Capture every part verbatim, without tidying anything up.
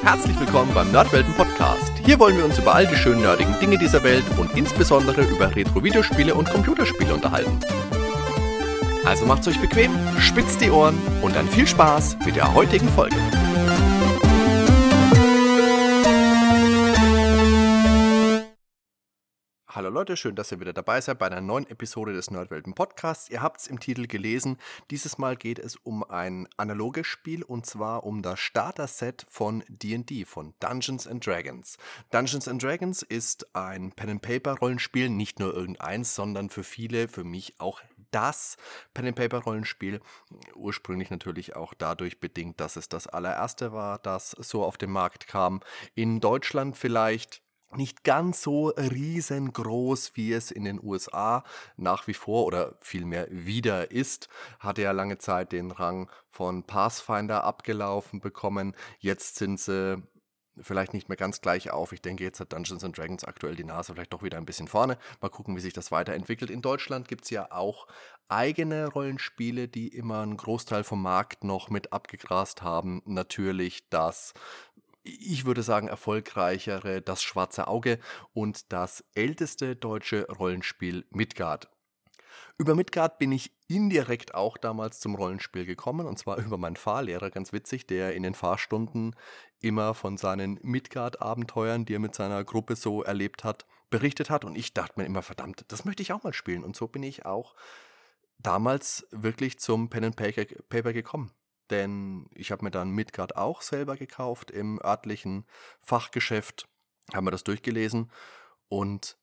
Herzlich willkommen beim Nerdwelten Podcast. Hier wollen wir uns über all die schönen nerdigen Dinge dieser Welt und insbesondere über Retro-Videospiele und Computerspiele unterhalten. Also macht's euch bequem, spitzt die Ohren und dann viel Spaß mit der heutigen Folge. Hallo Leute, schön, dass ihr wieder dabei seid bei einer neuen Episode des Nerdwelten Podcasts. Ihr habt es im Titel gelesen, dieses Mal geht es um ein analoges Spiel und zwar um das Starter-Set von D und D, von Dungeons and Dragons. Dungeons and Dragons ist ein Pen-and-Paper-Rollenspiel, nicht nur irgendeins, sondern für viele, für mich auch das Pen-and-Paper-Rollenspiel. Ursprünglich natürlich auch dadurch bedingt, dass es das allererste war, das so auf den Markt kam. In Deutschland vielleicht nicht ganz so riesengroß, wie es in den U S A nach wie vor oder vielmehr wieder ist. Hatte ja lange Zeit den Rang von Pathfinder abgelaufen bekommen. Jetzt sind sie vielleicht nicht mehr ganz gleich auf. Ich denke, jetzt hat Dungeons and Dragons aktuell die Nase vielleicht doch wieder ein bisschen vorne. Mal gucken, wie sich das weiterentwickelt. In Deutschland gibt es ja auch eigene Rollenspiele, die immer einen Großteil vom Markt noch mit abgegrast haben. Natürlich das, ich würde sagen, erfolgreichere Das Schwarze Auge und das älteste deutsche Rollenspiel Midgard. Über Midgard bin ich indirekt auch damals zum Rollenspiel gekommen, und zwar über meinen Fahrlehrer, ganz witzig, der in den Fahrstunden immer von seinen Midgard-Abenteuern, die er mit seiner Gruppe so erlebt hat, berichtet hat. Und ich dachte mir immer, verdammt, das möchte ich auch mal spielen. Und so bin ich auch damals wirklich zum Pen and Paper gekommen. Denn ich habe mir dann Midgard auch selber gekauft im örtlichen Fachgeschäft, habe mir das durchgelesen und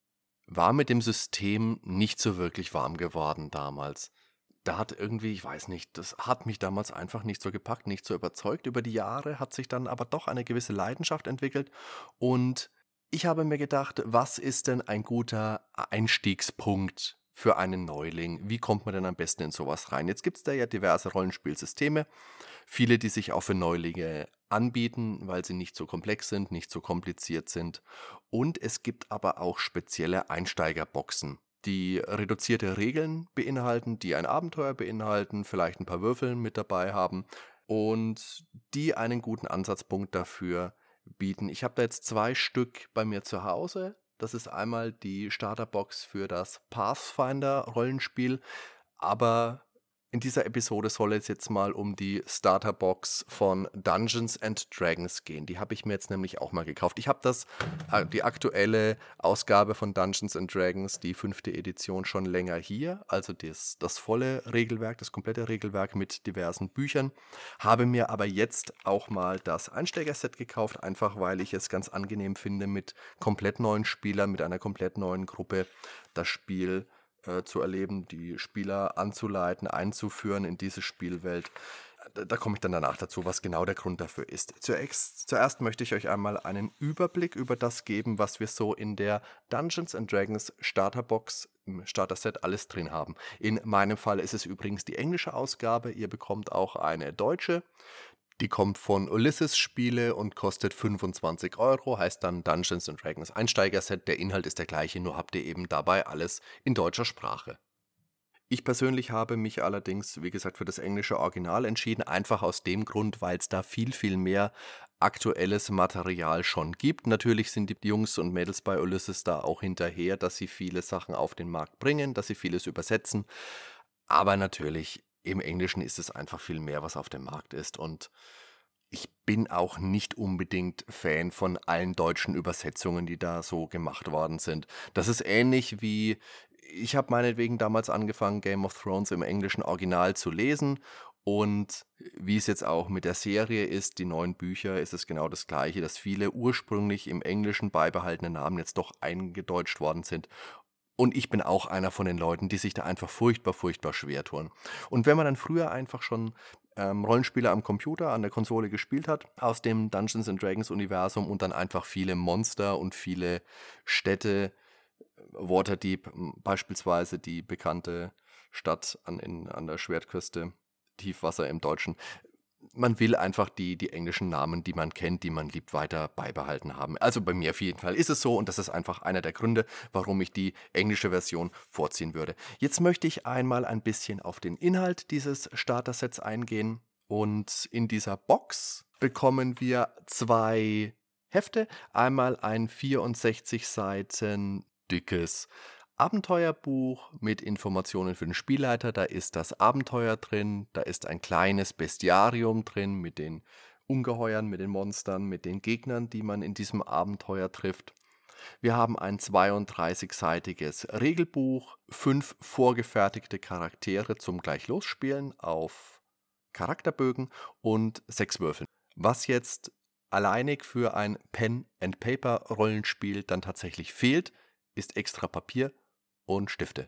war mit dem System nicht so wirklich warm geworden damals. Da hat irgendwie, ich weiß nicht, das hat mich damals einfach nicht so gepackt, nicht so überzeugt. Über die Jahre hat sich dann aber doch eine gewisse Leidenschaft entwickelt und ich habe mir gedacht, was ist denn ein guter Einstiegspunkt für einen Neuling? Wie kommt man denn am besten in sowas rein? Jetzt gibt es da ja diverse Rollenspielsysteme, viele, die sich auch für Neulinge anbieten, weil sie nicht so komplex sind, nicht so kompliziert sind. Und es gibt aber auch spezielle Einsteigerboxen, die reduzierte Regeln beinhalten, die ein Abenteuer beinhalten, vielleicht ein paar Würfel mit dabei haben und die einen guten Ansatzpunkt dafür bieten. Ich habe da jetzt zwei Stück bei mir zu Hause. Das ist einmal die Starterbox für das Pathfinder-Rollenspiel, aber in dieser Episode soll es jetzt mal um die Starterbox von Dungeons and Dragons gehen. Die habe ich mir jetzt nämlich auch mal gekauft. Ich habe das, äh, die aktuelle Ausgabe von Dungeons and Dragons, die fünfte Edition, schon länger hier. Also das, das volle Regelwerk, das komplette Regelwerk mit diversen Büchern. Habe mir aber jetzt auch mal das Einsteigerset gekauft, einfach weil ich es ganz angenehm finde, mit komplett neuen Spielern, mit einer komplett neuen Gruppe das Spiel Äh, zu erleben, die Spieler anzuleiten, einzuführen in diese Spielwelt. Da, da komme ich dann danach dazu, was genau der Grund dafür ist. Zuerst, zuerst möchte ich euch einmal einen Überblick über das geben, was wir so in der Dungeons and Dragons Starterbox, im Starter-Set, alles drin haben. In meinem Fall ist es übrigens die englische Ausgabe. Ihr bekommt auch eine deutsche. Die kommt von Ulysses Spiele und kostet fünfundzwanzig Euro, heißt dann Dungeons and Dragons Einsteigerset. Der Inhalt ist der gleiche, nur habt ihr eben dabei alles in deutscher Sprache. Ich persönlich habe mich allerdings, wie gesagt, für das englische Original entschieden, einfach aus dem Grund, weil es da viel, viel mehr aktuelles Material schon gibt. Natürlich sind die Jungs und Mädels bei Ulysses da auch hinterher, dass sie viele Sachen auf den Markt bringen, dass sie vieles übersetzen, aber natürlich im Englischen ist es einfach viel mehr, was auf dem Markt ist und ich bin auch nicht unbedingt Fan von allen deutschen Übersetzungen, die da so gemacht worden sind. Das ist ähnlich wie, ich habe meinetwegen damals angefangen, Game of Thrones im englischen Original zu lesen und wie es jetzt auch mit der Serie ist, die neuen Bücher, ist es genau das Gleiche, dass viele ursprünglich im Englischen beibehaltene Namen jetzt doch eingedeutscht worden sind. Und ich bin auch einer von den Leuten, die sich da einfach furchtbar, furchtbar schwer tun. Und wenn man dann früher einfach schon ähm, Rollenspiele am Computer, an der Konsole gespielt hat, aus dem Dungeons and Dragons Universum und dann einfach viele Monster und viele Städte, Waterdeep m, beispielsweise, die bekannte Stadt an, in, an der Schwertküste, Tiefwasser im Deutschen. Man will einfach die, die englischen Namen, die man kennt, die man liebt, weiter beibehalten haben. Also bei mir auf jeden Fall ist es so und das ist einfach einer der Gründe, warum ich die englische Version vorziehen würde. Jetzt möchte ich einmal ein bisschen auf den Inhalt dieses Starter-Sets eingehen Und in dieser Box bekommen wir zwei Hefte. Einmal ein vierundsechzig Seiten dickes Abenteuerbuch mit Informationen für den Spielleiter. Da ist das Abenteuer drin, da ist ein kleines Bestiarium drin mit den Ungeheuern, mit den Monstern, mit den Gegnern, die man in diesem Abenteuer trifft. Wir haben ein zweiunddreißigseitiges Regelbuch, fünf vorgefertigte Charaktere zum gleich losspielen auf Charakterbögen und sechs Würfeln. Was jetzt alleinig für ein Pen-and-Paper-Rollenspiel dann tatsächlich fehlt, ist extra Papier und Stifte.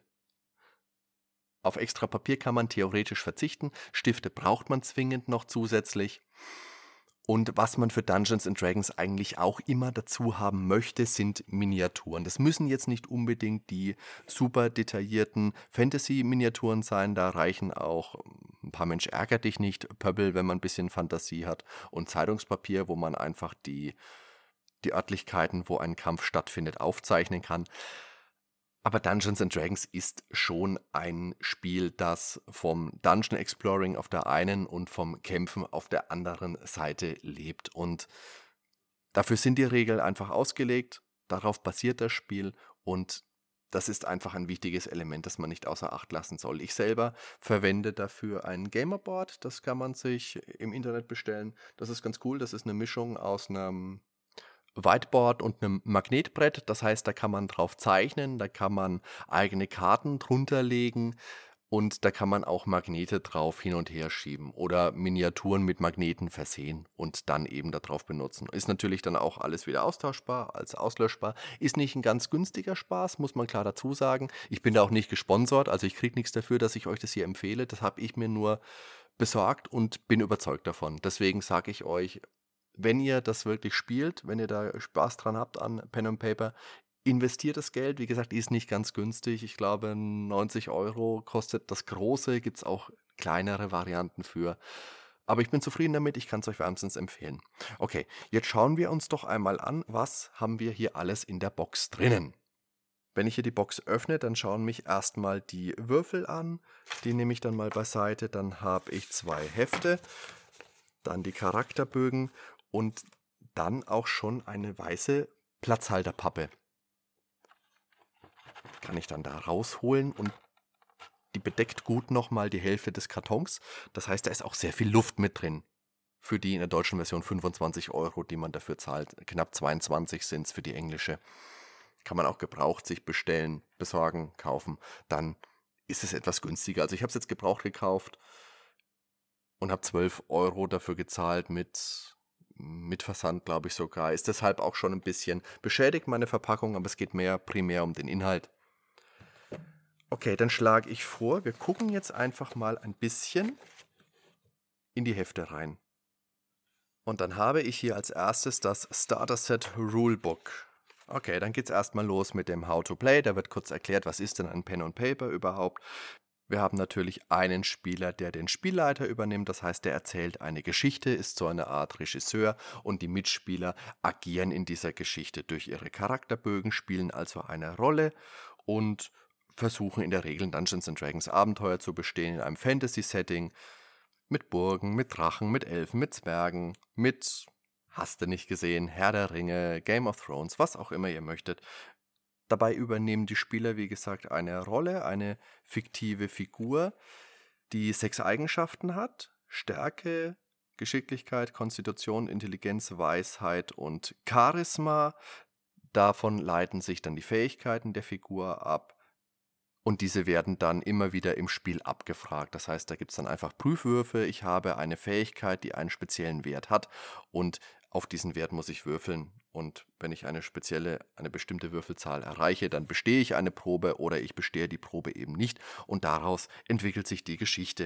Auf extra Papier kann man theoretisch verzichten, Stifte braucht man zwingend noch zusätzlich. Und was man für Dungeons and Dragons eigentlich auch immer dazu haben möchte, sind Miniaturen. Das müssen jetzt nicht unbedingt die super detaillierten Fantasy-Miniaturen sein. Da reichen auch ein paar Mensch ärger dich nicht, Pöbel, wenn man ein bisschen Fantasie hat, und Zeitungspapier, wo man einfach die, die Örtlichkeiten, wo ein Kampf stattfindet, aufzeichnen kann. Aber Dungeons and Dragons ist schon ein Spiel, das vom Dungeon Exploring auf der einen und vom Kämpfen auf der anderen Seite lebt. Und dafür sind die Regeln einfach ausgelegt, darauf basiert das Spiel und das ist einfach ein wichtiges Element, das man nicht außer Acht lassen soll. Ich selber verwende dafür ein Gamerboard, das kann man sich im Internet bestellen. Das ist ganz cool, das ist eine Mischung aus einem Whiteboard und einem Magnetbrett, das heißt, da kann man drauf zeichnen, da kann man eigene Karten drunter legen und da kann man auch Magnete drauf hin und her schieben oder Miniaturen mit Magneten versehen und dann eben da drauf benutzen. Ist natürlich dann auch alles wieder austauschbar, als auslöschbar. Ist nicht ein ganz günstiger Spaß, muss man klar dazu sagen. Ich bin da auch nicht gesponsert, also ich kriege nichts dafür, dass ich euch das hier empfehle. Das habe ich mir nur besorgt und bin überzeugt davon. Deswegen sage ich euch, wenn ihr das wirklich spielt, wenn ihr da Spaß dran habt an Pen and Paper, investiert das Geld. Wie gesagt, die ist nicht ganz günstig. Ich glaube, neunzig Euro kostet das große. Gibt es auch kleinere Varianten für. Aber ich bin zufrieden damit. Ich kann es euch wärmstens empfehlen. Okay, jetzt schauen wir uns doch einmal an, was haben wir hier alles in der Box drinnen. Wenn ich hier die Box öffne, dann schauen mich erstmal die Würfel an. Die nehme ich dann mal beiseite. Dann habe ich zwei Hefte, dann die Charakterbögen und dann auch schon eine weiße Platzhalterpappe. Kann ich dann da rausholen und die bedeckt gut nochmal die Hälfte des Kartons. Das heißt, da ist auch sehr viel Luft mit drin. Für die in der deutschen Version fünfundzwanzig Euro, die man dafür zahlt. Knapp zweiundzwanzig sind es für die englische. Kann man auch gebraucht sich bestellen, besorgen, kaufen. Dann ist es etwas günstiger. Also ich habe es jetzt gebraucht gekauft und habe zwölf Euro dafür gezahlt mit, mit Versand, glaube ich sogar. Ist deshalb auch schon ein bisschen beschädigt, meine Verpackung, aber es geht mehr primär um den Inhalt. Okay, dann schlage ich vor, wir gucken jetzt einfach mal ein bisschen in die Hefte rein. Und dann habe ich hier als erstes das Starter Set Rulebook. Okay, dann geht es erstmal los mit dem How to Play. Da wird kurz erklärt, was ist denn ein Pen and Paper überhaupt. Wir haben natürlich einen Spieler, der den Spielleiter übernimmt, das heißt, der erzählt eine Geschichte, ist so eine Art Regisseur und die Mitspieler agieren in dieser Geschichte durch ihre Charakterbögen, spielen also eine Rolle und versuchen in der Regel Dungeons and Dragons Abenteuer zu bestehen in einem Fantasy-Setting mit Burgen, mit Drachen, mit Elfen, mit Zwergen, mit, hast du nicht gesehen, Herr der Ringe, Game of Thrones, was auch immer ihr möchtet. Dabei übernehmen die Spieler, wie gesagt, eine Rolle, eine fiktive Figur, die sechs Eigenschaften hat: Stärke, Geschicklichkeit, Konstitution, Intelligenz, Weisheit und Charisma. Davon leiten sich dann die Fähigkeiten der Figur ab und diese werden dann immer wieder im Spiel abgefragt. Das heißt, da gibt es dann einfach Prüfwürfe. Ich habe eine Fähigkeit, die einen speziellen Wert hat und auf diesen Wert muss ich würfeln. Und wenn ich eine spezielle, eine bestimmte Würfelzahl erreiche, dann bestehe ich eine Probe oder ich bestehe die Probe eben nicht. Und daraus entwickelt sich die Geschichte.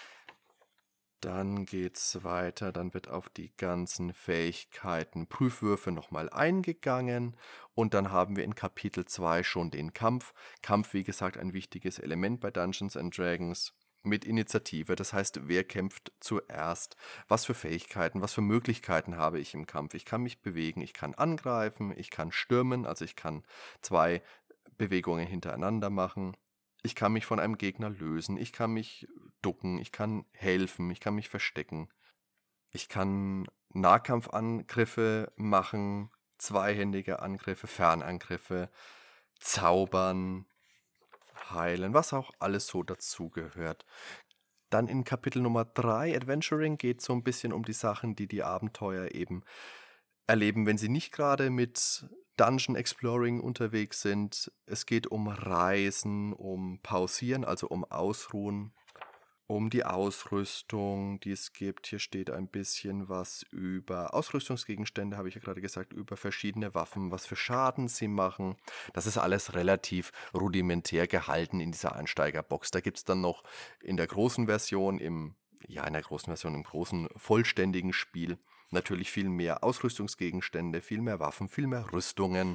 Dann geht es weiter, dann wird auf die ganzen Fähigkeiten, Prüfwürfe nochmal eingegangen und dann haben wir in Kapitel zwei schon den Kampf. Kampf, wie gesagt, ein wichtiges Element bei Dungeons and Dragons mit Initiative, das heißt, wer kämpft zuerst, was für Fähigkeiten, was für Möglichkeiten habe ich im Kampf. Ich kann mich bewegen, ich kann angreifen, ich kann stürmen, also ich kann zwei Bewegungen hintereinander machen. Ich kann mich von einem Gegner lösen, ich kann mich ducken, ich kann helfen, ich kann mich verstecken. Ich kann Nahkampfangriffe machen, zweihändige Angriffe, Fernangriffe, zaubern, heilen, was auch alles so dazugehört. Dann in Kapitel Nummer drei, Adventuring, geht es so ein bisschen um die Sachen, die die Abenteuer eben erleben, wenn sie nicht gerade mit Dungeon Exploring unterwegs sind. Es geht um Reisen, um Pausieren, also um Ausruhen, um die Ausrüstung, die es gibt. Hier steht ein bisschen was über Ausrüstungsgegenstände, habe ich ja gerade gesagt, über verschiedene Waffen, was für Schaden sie machen. Das ist alles relativ rudimentär gehalten in dieser Einsteigerbox. Da gibt es dann noch in der großen Version, im, ja, in der großen Version, im großen vollständigen Spiel natürlich viel mehr Ausrüstungsgegenstände, viel mehr Waffen, viel mehr Rüstungen.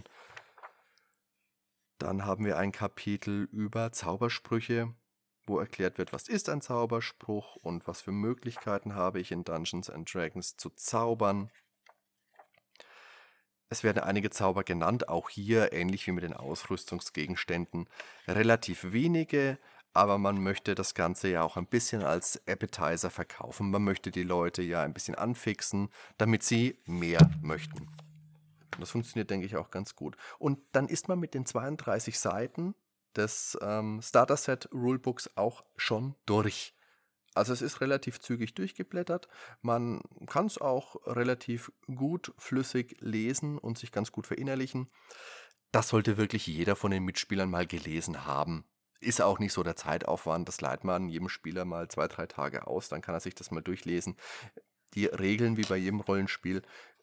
Dann haben wir ein Kapitel über Zaubersprüche, wo erklärt wird, was ist ein Zauberspruch und was für Möglichkeiten habe ich in Dungeons and Dragons zu zaubern. Es werden einige Zauber genannt, auch hier, ähnlich wie mit den Ausrüstungsgegenständen, relativ wenige, aber man möchte das Ganze ja auch ein bisschen als Appetizer verkaufen. Man möchte die Leute ja ein bisschen anfixen, damit sie mehr möchten. Und das funktioniert, denke ich, auch ganz gut. Und dann ist man mit den zweiunddreißig Seiten des ähm, Starter-Set-Rulebooks auch schon durch. Also es ist relativ zügig durchgeblättert. Man kann es auch relativ gut flüssig lesen und sich ganz gut verinnerlichen. Das sollte wirklich jeder von den Mitspielern mal gelesen haben. Ist auch nicht so der Zeitaufwand. Das leiht man jedem Spieler mal zwei, drei Tage aus. Dann kann er sich das mal durchlesen. Die Regeln, wie bei jedem Rollenspiel,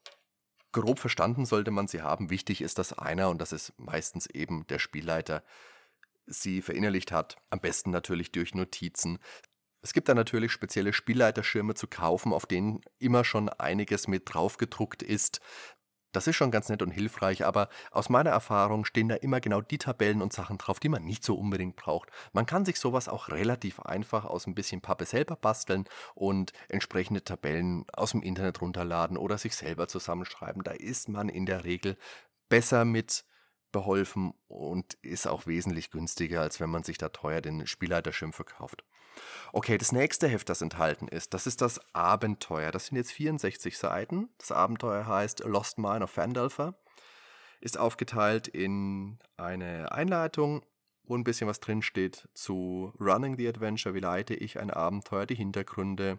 grob verstanden sollte man sie haben. Wichtig ist, dass einer, und das ist meistens eben der Spielleiter, sie verinnerlicht hat. Am besten natürlich durch Notizen. Es gibt da natürlich spezielle Spielleiterschirme zu kaufen, auf denen immer schon einiges mit drauf gedruckt ist. Das ist schon ganz nett und hilfreich, aber aus meiner Erfahrung stehen da immer genau die Tabellen und Sachen drauf, die man nicht so unbedingt braucht. Man kann sich sowas auch relativ einfach aus ein bisschen Pappe selber basteln und entsprechende Tabellen aus dem Internet runterladen oder sich selber zusammenschreiben. Da ist man in der Regel besser mit beholfen und ist auch wesentlich günstiger, als wenn man sich da teuer den Spielleiterschirm verkauft. Okay, das nächste Heft, das enthalten ist, das ist das Abenteuer. Das sind jetzt vierundsechzig Seiten. Das Abenteuer heißt Lost Mine of Phandelver. Ist aufgeteilt in eine Einleitung, wo ein bisschen was drinsteht zu Running the Adventure, wie leite ich ein Abenteuer, die Hintergründe.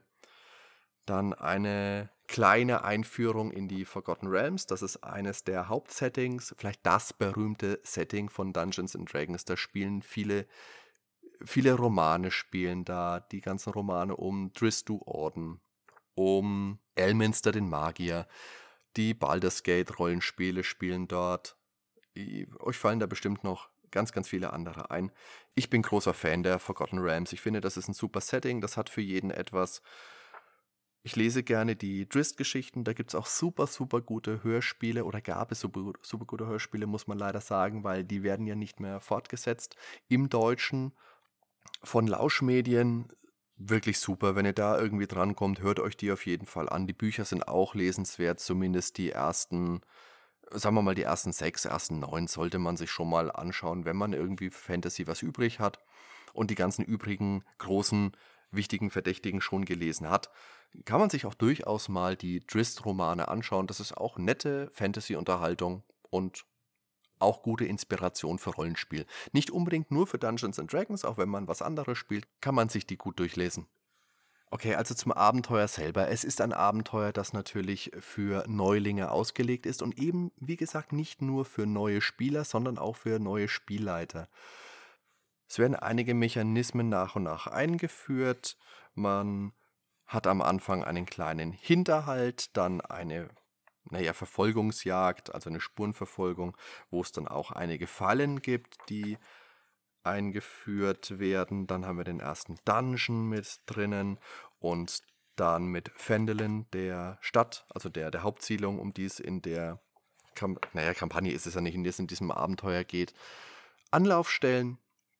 Dann eine kleine Einführung in die Forgotten Realms. Das ist eines der Hauptsettings, vielleicht das berühmte Setting von Dungeons and Dragons. Da spielen viele Viele Romane spielen da, die ganzen Romane um Drizzt Do'Urden, um Elminster den Magier, die Baldur's Gate Rollenspiele spielen dort. I- Euch fallen da bestimmt noch ganz, ganz viele andere ein. Ich bin großer Fan der Forgotten Realms. Ich finde, das ist ein super Setting, das hat für jeden etwas. Ich lese gerne die Drizzt-Geschichten, da gibt es auch super, super gute Hörspiele oder gab es super, super gute Hörspiele, muss man leider sagen, weil die werden ja nicht mehr fortgesetzt. Im Deutschen von Lauschmedien wirklich super. Wenn ihr da irgendwie drankommt, hört euch die auf jeden Fall an. Die Bücher sind auch lesenswert, zumindest die ersten, sagen wir mal, die ersten sechs, ersten neun sollte man sich schon mal anschauen, wenn man irgendwie für Fantasy was übrig hat und die ganzen übrigen großen, wichtigen Verdächtigen schon gelesen hat. Kann man sich auch durchaus mal die Drizzt-Romane anschauen. Das ist auch nette Fantasy-Unterhaltung und auch gute Inspiration für Rollenspiel. Nicht unbedingt nur für Dungeons and Dragons, auch wenn man was anderes spielt, kann man sich die gut durchlesen. Okay, also zum Abenteuer selber. Es ist ein Abenteuer, das natürlich für Neulinge ausgelegt ist und eben, wie gesagt, nicht nur für neue Spieler, sondern auch für neue Spielleiter. Es werden einige Mechanismen nach und nach eingeführt. Man hat am Anfang einen kleinen Hinterhalt, dann eine naja, Verfolgungsjagd, also eine Spurenverfolgung, wo es dann auch einige Fallen gibt, die eingeführt werden. Dann haben wir den ersten Dungeon mit drinnen und dann mit Phandalin, der Stadt, also der, der Hauptsiedlung, um die es in der Kamp naja, Kampagne ist es ja nicht, in der es in diesem Abenteuer geht, Anlaufstellen,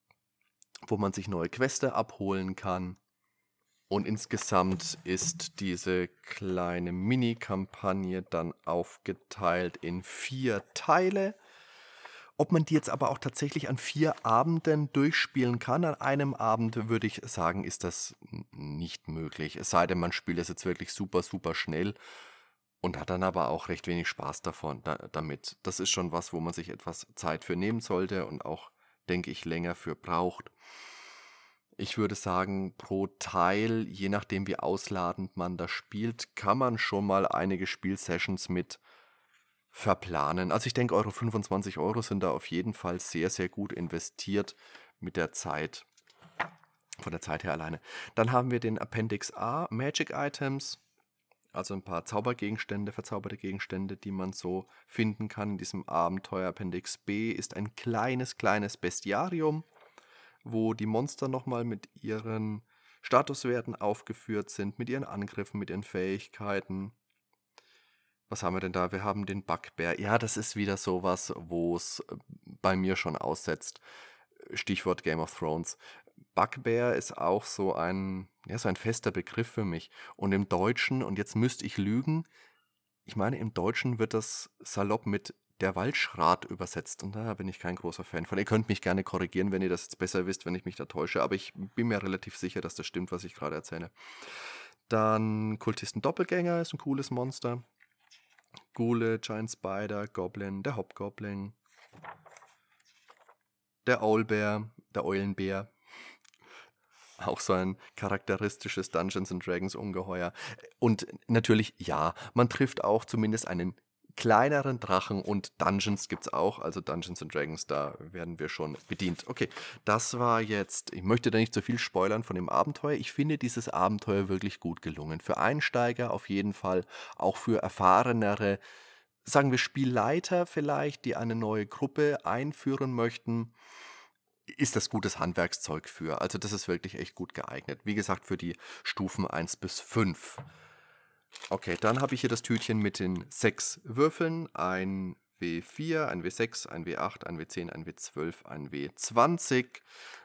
wo man sich neue Queste abholen kann. Und insgesamt ist diese kleine Mini-Kampagne dann aufgeteilt in vier Teile. Ob man die jetzt aber auch tatsächlich an vier Abenden durchspielen kann, an einem Abend, würde ich sagen, ist das n nicht möglich. Es sei denn, man spielt es jetzt wirklich super, super schnell und hat dann aber auch recht wenig Spaß davon da damit. Das ist schon was, wo man sich etwas Zeit für nehmen sollte und auch, denke ich, länger für braucht. Ich würde sagen, pro Teil, je nachdem wie ausladend man das spielt, kann man schon mal einige Spielsessions mit verplanen. Also ich denke, eure fünfundzwanzig Euro sind da auf jeden Fall sehr, sehr gut investiert mit der Zeit, von der Zeit her alleine. Dann haben wir den Appendix A, Magic Items, also ein paar Zaubergegenstände, verzauberte Gegenstände, die man so finden kann in diesem Abenteuer. Appendix B ist ein kleines, kleines Bestiarium, wo die Monster nochmal mit ihren Statuswerten aufgeführt sind, mit ihren Angriffen, mit ihren Fähigkeiten. Was haben wir denn da? Wir haben den Bugbear. Ja, das ist wieder sowas, wo es äh, bei mir schon aussetzt. Stichwort Game of Thrones. Bugbear ist auch so ein, ja, so ein fester Begriff für mich. Und im Deutschen, und jetzt müsste ich lügen, ich meine, im Deutschen wird das salopp mit der Waldschrat übersetzt. Und da bin ich kein großer Fan von. Ihr könnt mich gerne korrigieren, wenn ihr das jetzt besser wisst, wenn ich mich da täusche. Aber ich bin mir relativ sicher, dass das stimmt, was ich gerade erzähle. Dann Kultisten Doppelgänger ist ein cooles Monster. Ghule, Giant Spider, Goblin, der Hobgoblin, der Owlbear, der Eulenbär. Auch so ein charakteristisches Dungeons and Dragons Ungeheuer. Und natürlich, ja, man trifft auch zumindest einen kleineren Drachen und Dungeons gibt es auch. Also Dungeons and Dragons, da werden wir schon bedient. Okay, das war jetzt, ich möchte da nicht zu viel spoilern von dem Abenteuer. Ich finde dieses Abenteuer wirklich gut gelungen. Für Einsteiger auf jeden Fall, auch für erfahrenere, sagen wir Spielleiter vielleicht, die eine neue Gruppe einführen möchten, ist das gutes Handwerkszeug für. Also das ist wirklich echt gut geeignet. Wie gesagt, für die Stufen eins bis fünf. Okay, dann habe ich hier das Tütchen mit den sechs Würfeln. Ein W vier, ein W sechs, ein W acht, ein W zehn, ein W zwölf, ein W zwanzig.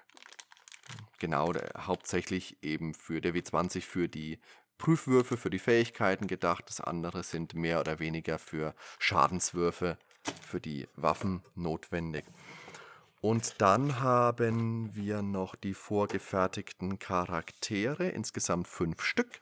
Genau, der, hauptsächlich eben für der W zwanzig für die Prüfwürfe, für die Fähigkeiten gedacht. Das andere sind mehr oder weniger für Schadenswürfe, für die Waffen notwendig. Und dann haben wir noch die vorgefertigten Charaktere, insgesamt fünf Stück.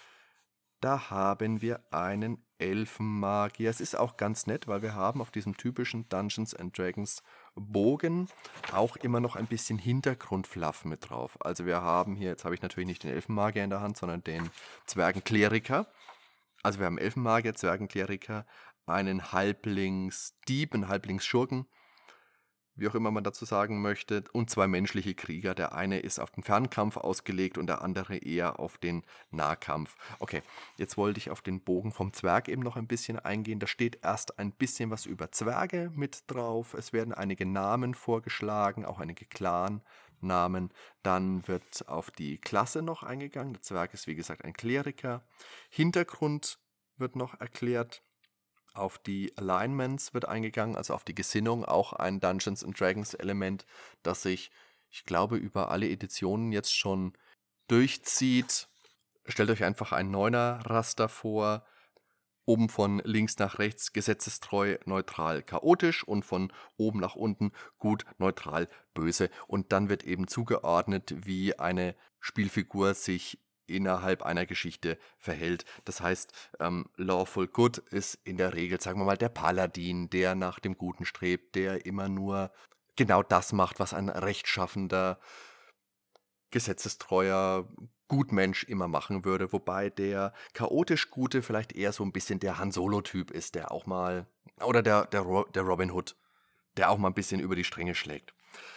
Da haben wir einen Elfenmagier. Es ist auch ganz nett, weil wir haben auf diesem typischen Dungeons and Dragons Bogen auch immer noch ein bisschen Hintergrundfluff mit drauf. Also wir haben hier, jetzt habe ich natürlich nicht den Elfenmagier in der Hand, sondern den Zwergenkleriker. Also wir haben Elfenmagier, Zwergenkleriker, einen Halblingsdieb, einen Halblingsschurken, wie auch immer man dazu sagen möchte, und zwei menschliche Krieger. Der eine ist auf den Fernkampf ausgelegt und der andere eher auf den Nahkampf. Okay, jetzt wollte ich auf den Bogen vom Zwerg eben noch ein bisschen eingehen. Da steht erst ein bisschen was über Zwerge mit drauf. Es werden einige Namen vorgeschlagen, auch einige Clan-Namen. Dann wird auf die Klasse noch eingegangen. Der Zwerg ist wie gesagt ein Kleriker. Hintergrund wird noch erklärt. Auf die Alignments wird eingegangen, also auf die Gesinnung, auch ein Dungeons and Dragons Element, das sich, ich glaube, über alle Editionen jetzt schon durchzieht. Stellt euch einfach ein Neuner-Raster vor, oben von links nach rechts gesetzestreu, neutral, chaotisch und von oben nach unten gut, neutral, böse. Und dann wird eben zugeordnet, wie eine Spielfigur sich innerhalb einer Geschichte verhält. Das heißt, ähm, Lawful Good ist in der Regel, sagen wir mal, der Paladin, der nach dem Guten strebt, der immer nur genau das macht, was ein rechtschaffender, gesetzestreuer Gutmensch immer machen würde, wobei der chaotisch Gute vielleicht eher so ein bisschen der Han Solo-Typ ist, der auch mal, oder der, der, Ro- der Robin Hood, der auch mal ein bisschen über die Stränge schlägt.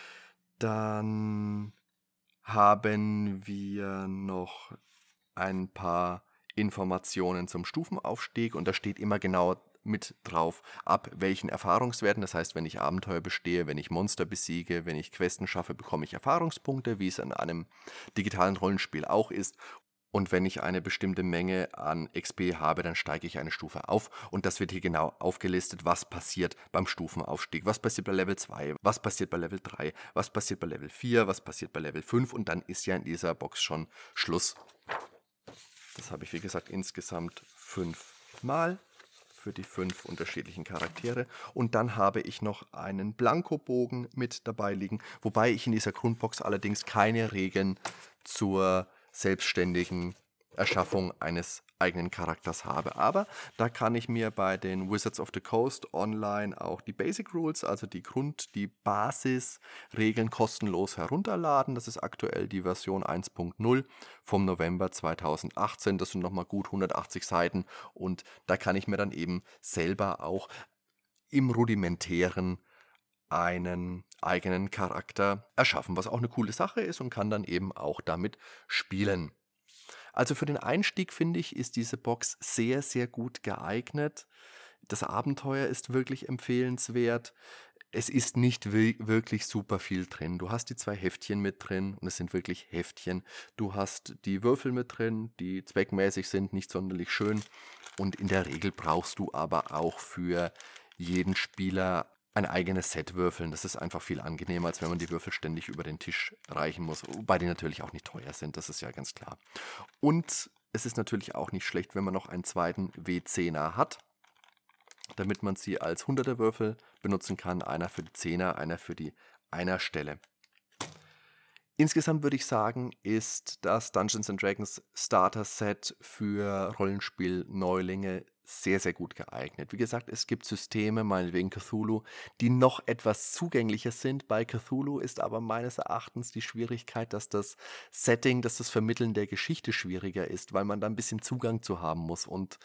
Dann haben wir noch ein paar Informationen zum Stufenaufstieg und da steht immer genau mit drauf, ab welchen Erfahrungswerten. Das heißt, wenn ich Abenteuer bestehe, wenn ich Monster besiege, wenn ich Questen schaffe, bekomme ich Erfahrungspunkte, wie es in einem digitalen Rollenspiel auch ist. Und wenn ich eine bestimmte Menge an X P habe, dann steige ich eine Stufe auf. Und das wird hier genau aufgelistet, was passiert beim Stufenaufstieg. Was passiert bei Level zwei, was passiert bei Level drei, was passiert bei Level vier, was passiert bei Level fünf. Und dann ist ja in dieser Box schon Schluss. Das habe ich, wie gesagt, insgesamt fünf Mal. für die fünf unterschiedlichen Charaktere. Und dann habe ich noch einen Blankobogen mit dabei liegen, wobei ich in dieser Grundbox allerdings keine Regeln zur selbstständigen Erschaffung eines eigenen Charakters habe. Aber da kann ich mir bei den Wizards of the Coast online auch die Basic Rules, also die Grund-, die Basisregeln kostenlos herunterladen. Das ist aktuell die Version eins Punkt null vom November zweitausendachtzehn. Das sind nochmal gut hundertachtzig Seiten und da kann ich mir dann eben selber auch im Rudimentären einen eigenen Charakter erschaffen, was auch eine coole Sache ist und kann dann eben auch damit spielen. Also für den Einstieg, finde ich, ist diese Box sehr, sehr gut geeignet. Das Abenteuer ist wirklich empfehlenswert. Es ist nicht wi- wirklich super viel drin. Du hast die zwei Heftchen mit drin und es sind wirklich Heftchen. Du hast die Würfel mit drin, die zweckmäßig sind, nicht sonderlich schön. Und in der Regel brauchst du aber auch für jeden Spieler ein eigenes Set würfeln. Das ist einfach viel angenehmer, als wenn man die Würfel ständig über den Tisch reichen muss. Wobei die natürlich auch nicht teuer sind, das ist ja ganz klar. Und es ist natürlich auch nicht schlecht, wenn man noch einen zweiten W zehner hat, damit man sie als Hunderter-Würfel benutzen kann. Einer für die Zehner, einer für die Einer-Stelle. Insgesamt würde ich sagen, ist das Dungeons and Dragons Starter Set für Rollenspiel-Neulinge sehr, sehr gut geeignet. Wie gesagt, es gibt Systeme, meinetwegen Cthulhu, die noch etwas zugänglicher sind. Bei Cthulhu ist aber meines Erachtens die Schwierigkeit, dass das Setting, dass das Vermitteln der Geschichte schwieriger ist, weil man da ein bisschen Zugang zu haben muss. Und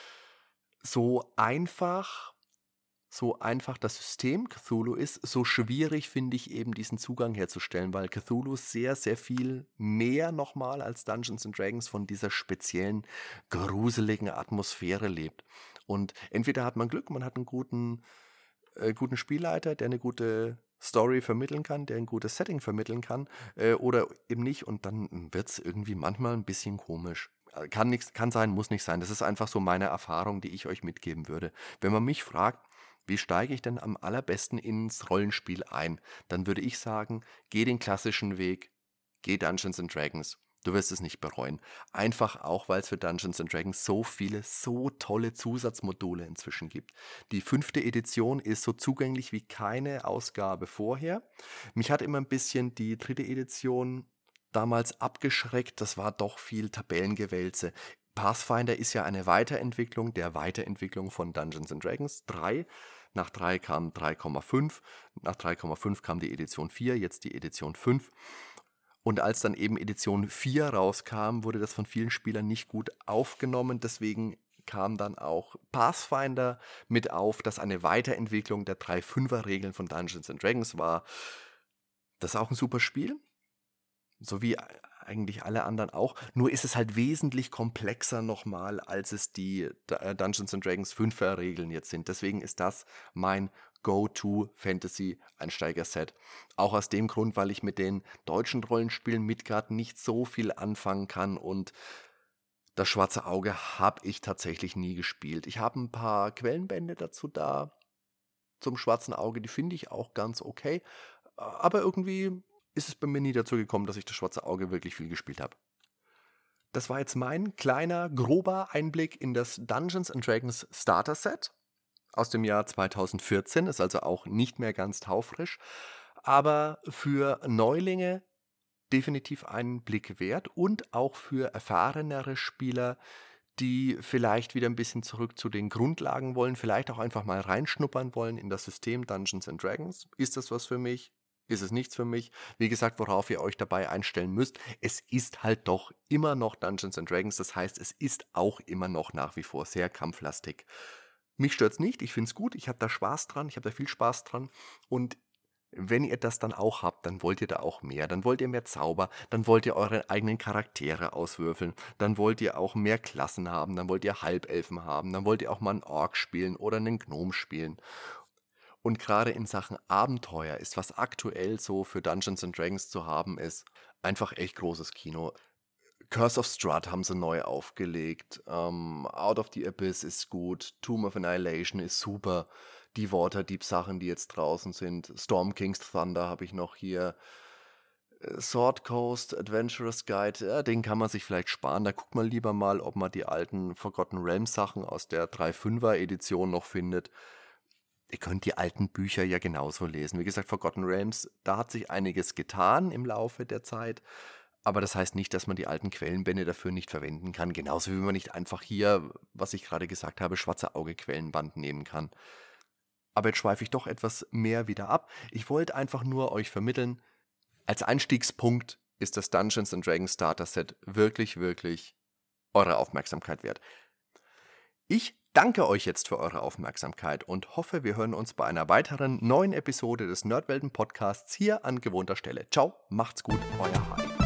so einfach, so einfach das System Cthulhu ist, so schwierig finde ich eben diesen Zugang herzustellen, weil Cthulhu sehr, sehr viel mehr nochmal als Dungeons and Dragons von dieser speziellen, gruseligen Atmosphäre lebt. Und entweder hat man Glück, man hat einen guten, äh, guten Spielleiter, der eine gute Story vermitteln kann, der ein gutes Setting vermitteln kann, äh, oder eben nicht. Und dann wird es irgendwie manchmal ein bisschen komisch. Äh, Kann nix, kann sein, muss nicht sein. Das ist einfach so meine Erfahrung, die ich euch mitgeben würde. Wenn man mich fragt, wie steige ich denn am allerbesten ins Rollenspiel ein? Dann würde ich sagen, geh den klassischen Weg, geh Dungeons and Dragons. Du wirst es nicht bereuen. Einfach auch, weil es für Dungeons and Dragons so viele, so tolle Zusatzmodule inzwischen gibt. Die fünfte Edition ist so zugänglich wie keine Ausgabe vorher. Mich hat immer ein bisschen die dritte Edition damals abgeschreckt. Das war doch viel Tabellengewälze. Pathfinder ist ja eine Weiterentwicklung der Weiterentwicklung von Dungeons and Dragons drei. Nach drei kam drei Komma fünf, nach drei Komma fünf kam die Edition vier, jetzt die Edition fünf. Und als dann eben Edition vier rauskam, wurde das von vielen Spielern nicht gut aufgenommen. Deswegen kam dann auch Pathfinder mit auf, das eine Weiterentwicklung der drei Fünfer-Regeln von Dungeons and Dragons war. Das ist auch ein super Spiel, so wie eigentlich alle anderen auch. Nur ist es halt wesentlich komplexer nochmal, als es die äh, Dungeons and Dragons Fünfer-Regeln jetzt sind. Deswegen ist das mein Go-To-Fantasy-Einsteiger-Set. Auch aus dem Grund, weil ich mit den deutschen Rollenspielen Midgard nicht so viel anfangen kann und das Schwarze Auge habe ich tatsächlich nie gespielt. Ich habe ein paar Quellenbände dazu da, zum Schwarzen Auge, die finde ich auch ganz okay. Aber irgendwie ist es bei mir nie dazu gekommen, dass ich das Schwarze Auge wirklich viel gespielt habe. Das war jetzt mein kleiner, grober Einblick in das Dungeons and Dragons Starter Set aus dem Jahr zweitausendvierzehn, ist also auch nicht mehr ganz taufrisch, aber für Neulinge definitiv einen Blick wert und auch für erfahrenere Spieler, die vielleicht wieder ein bisschen zurück zu den Grundlagen wollen, vielleicht auch einfach mal reinschnuppern wollen in das System Dungeons and Dragons. Ist das was für mich? Ist es nichts für mich? Wie gesagt, worauf ihr euch dabei einstellen müsst, es ist halt doch immer noch Dungeons and Dragons, das heißt, es ist auch immer noch nach wie vor sehr kampflastig. Mich stört's nicht, ich find's gut, ich habe da Spaß dran, ich habe da viel Spaß dran und wenn ihr das dann auch habt, dann wollt ihr da auch mehr. Dann wollt ihr mehr Zauber, dann wollt ihr eure eigenen Charaktere auswürfeln, dann wollt ihr auch mehr Klassen haben, dann wollt ihr Halbelfen haben, dann wollt ihr auch mal einen Ork spielen oder einen Gnom spielen. Und gerade in Sachen Abenteuer ist, was aktuell so für Dungeons and Dragons zu haben ist, einfach echt großes Kino. Curse of Strahd haben sie neu aufgelegt. Ähm, Out of the Abyss ist gut. Tomb of Annihilation ist super. Die Waterdeep-Sachen, die jetzt draußen sind. Storm King's Thunder habe ich noch hier. Sword Coast Adventurers Guide, ja, den kann man sich vielleicht sparen. Da guckt man lieber mal, ob man die alten Forgotten Realms Sachen aus der drei Komma fünfer Edition noch findet. Ihr könnt die alten Bücher ja genauso lesen. Wie gesagt, Forgotten Realms, da hat sich einiges getan im Laufe der Zeit. Aber das heißt nicht, dass man die alten Quellenbände dafür nicht verwenden kann. Genauso wie man nicht einfach hier, was ich gerade gesagt habe, Schwarze Auge Quellenband nehmen kann. Aber jetzt schweife ich doch etwas mehr wieder ab. Ich wollte einfach nur euch vermitteln, als Einstiegspunkt ist das Dungeons and Dragons Starter Set wirklich, wirklich eure Aufmerksamkeit wert. Ich danke euch jetzt für eure Aufmerksamkeit und hoffe, wir hören uns bei einer weiteren neuen Episode des Nerdwelten Podcasts hier an gewohnter Stelle. Ciao, macht's gut, euer Hardy.